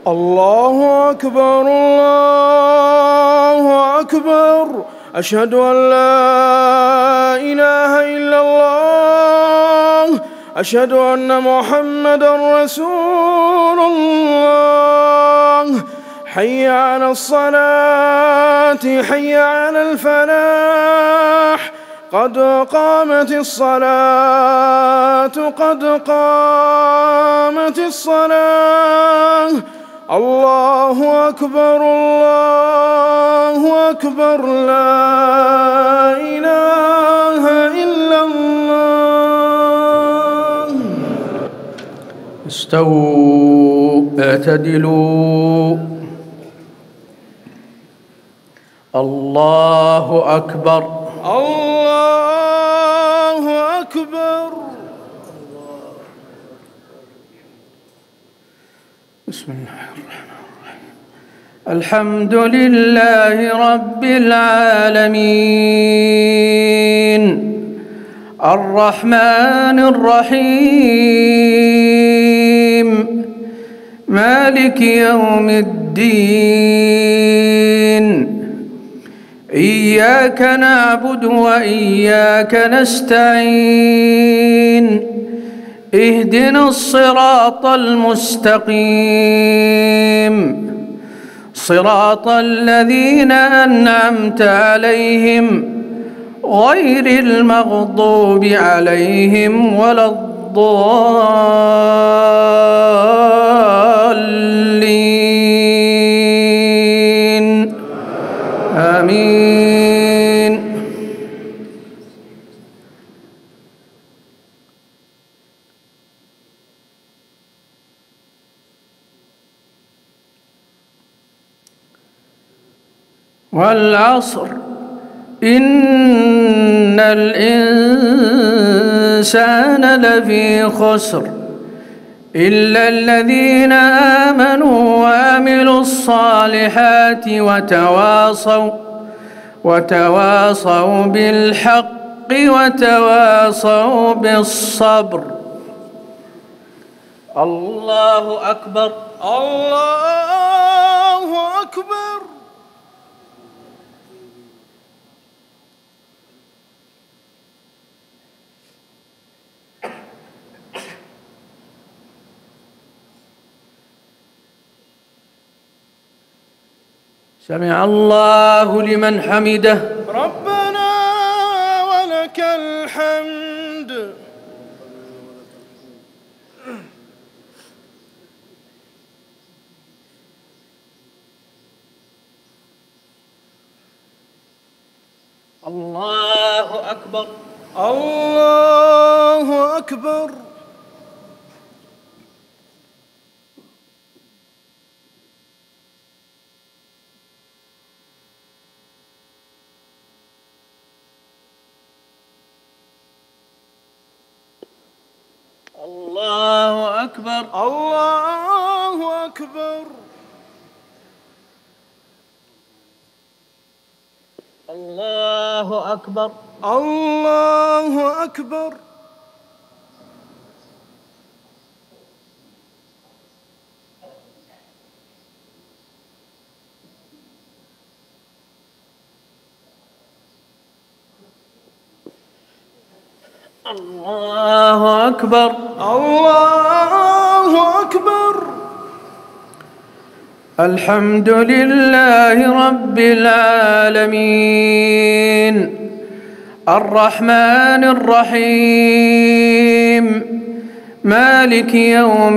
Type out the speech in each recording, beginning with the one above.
الله أكبر الله أكبر. أشهد أن لا إله إلا الله. أشهد أن محمدًا رسول الله. حي على الصلاة حي على الفلاح. قد قامت الصلاة قد قامت الصلاة. الله أكبر الله أكبر. لا إله إلا الله. استووا اعتدلوا. الله أكبر الله أكبر. بسم الله الرحمن الرحيم. الحمد لله رب العالمين الرحمن الرحيم مالك يوم الدين. إياك نعبد وإياك نستعين. اهدنا الصراط المستقيم صراط الذين أنعمت عليهم غير المغضوب عليهم ولا الضالين. آمين. والعصر إن الإنسان لفي خسر إلا الذين آمنوا وعملوا الصالحات وتواصوا بالحق وتواصوا بالصبر. الله أكبر الله أكبر. سمع الله لمن حمده. ربنا ولك الحمد. الله أكبر الله أكبر. الله أكبر الله أكبر. الله أكبر الله أكبر. الله أكبر الله أكبر. الحمد لله رب العالمين الرحمن الرحيم مالك يوم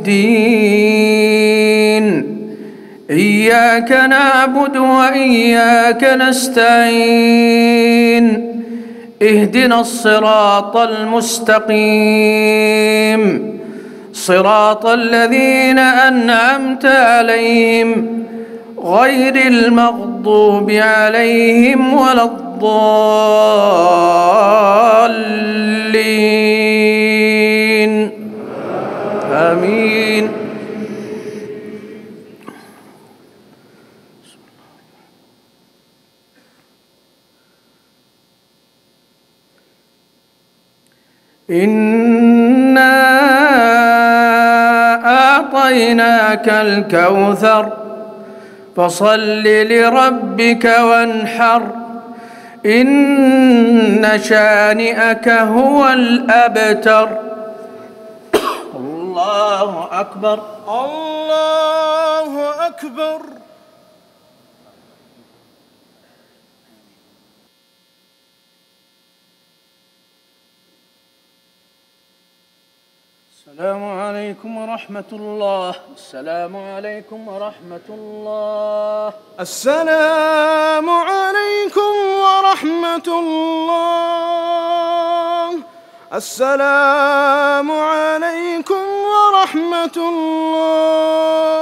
الدين. إياك نعبد وإياك نستعين. اهدنا الصراط المستقيم صراط الذين أنعمت عليهم غير المغضوب عليهم ولا الضالين. آمين. إنا أعطيناك الكوثر فصل لربك وانحر إن شانئك هو الأبتر. الله أكبر. الله أكبر. السلام عليكم ورحمة الله. السلام عليكم ورحمة الله. السلام عليكم ورحمة الله. السلام عليكم ورحمة الله.